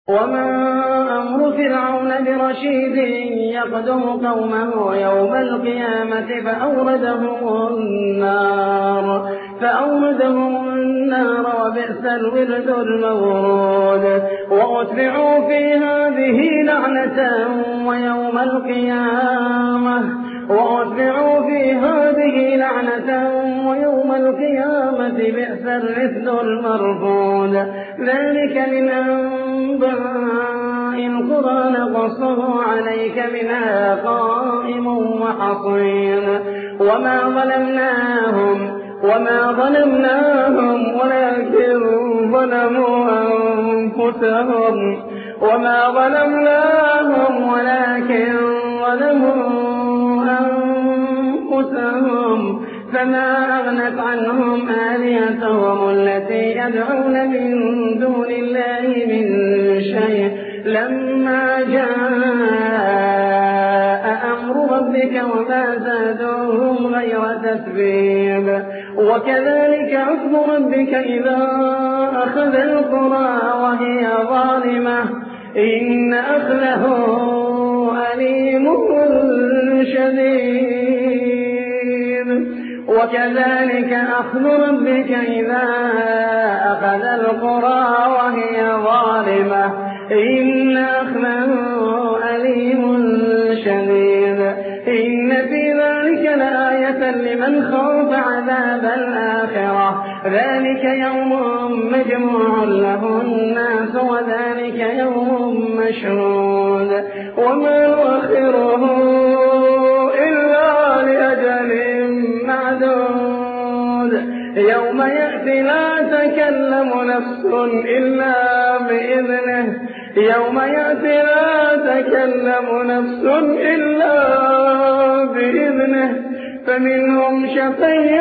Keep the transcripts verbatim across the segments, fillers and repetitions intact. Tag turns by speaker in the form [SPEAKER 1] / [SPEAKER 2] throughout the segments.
[SPEAKER 1] وما أمر فرعون برشيد يقدم قومه يوم القيامة فأوردهم النار فأوردهم النار وبئس الورد المورود وأتبعوا في هذه لعنة ويوم القيامة وأتبعوا في هذه لعنة ويوم القيامة بئس الرفد المرفود ذلك من أنباء القرى نقصه عليك منها قائم وحصيد وما ظلمناهم وما ظلمناهم ولكن ظلموا أنفسهم وما ظلمناهم ولكن ظلموا أنفسهم فما أغنت عنهم آلهتهم التي يدعون من دون الله من شيء لما جاء أمر ربك وما زادوهم غير تتبيب وكذلك أخذ ربك إذا أخذ القرى وهي ظالمة إن أخذه أليم شديد وكذلك أخذ ربك إذا أخذ القرى وهي ظالمة إن أخذه أليم شديد إن في ذلك لآية لمن خاف عذاب الآخرة ذلك يوم مجموع له الناس وذلك يوم مشهود وما نؤخره إلا لأجل معدود يوم يأتي لا تكلم نفس إلا بإذنه يوم يأتي لا تكلم نفس إلا بإذنه فمنهم شقي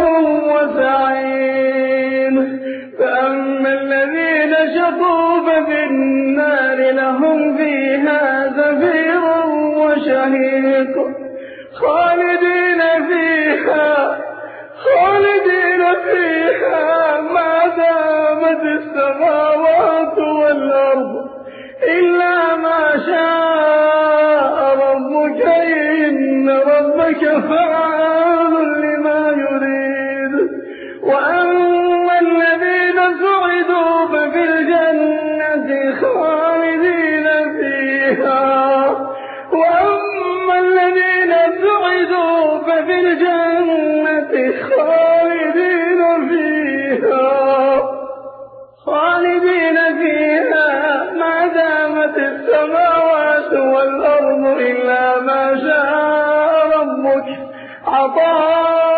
[SPEAKER 1] وسعيد فأما الذين شقوا ففي النار لهم فيها زفير وشهيق خالدين فيها خالدين فيها ما دامت السماوات والأرض إلا ما شاء ربك إن ربك فعال لما يريد وأما الذين سعدوا ففي الجنة خالدين فيها وأما الذين سعدوا ففي الجنة خالدين فيها خالدين فيها ما دامت السماوات والأرض إلا ما شاء ربك عطاء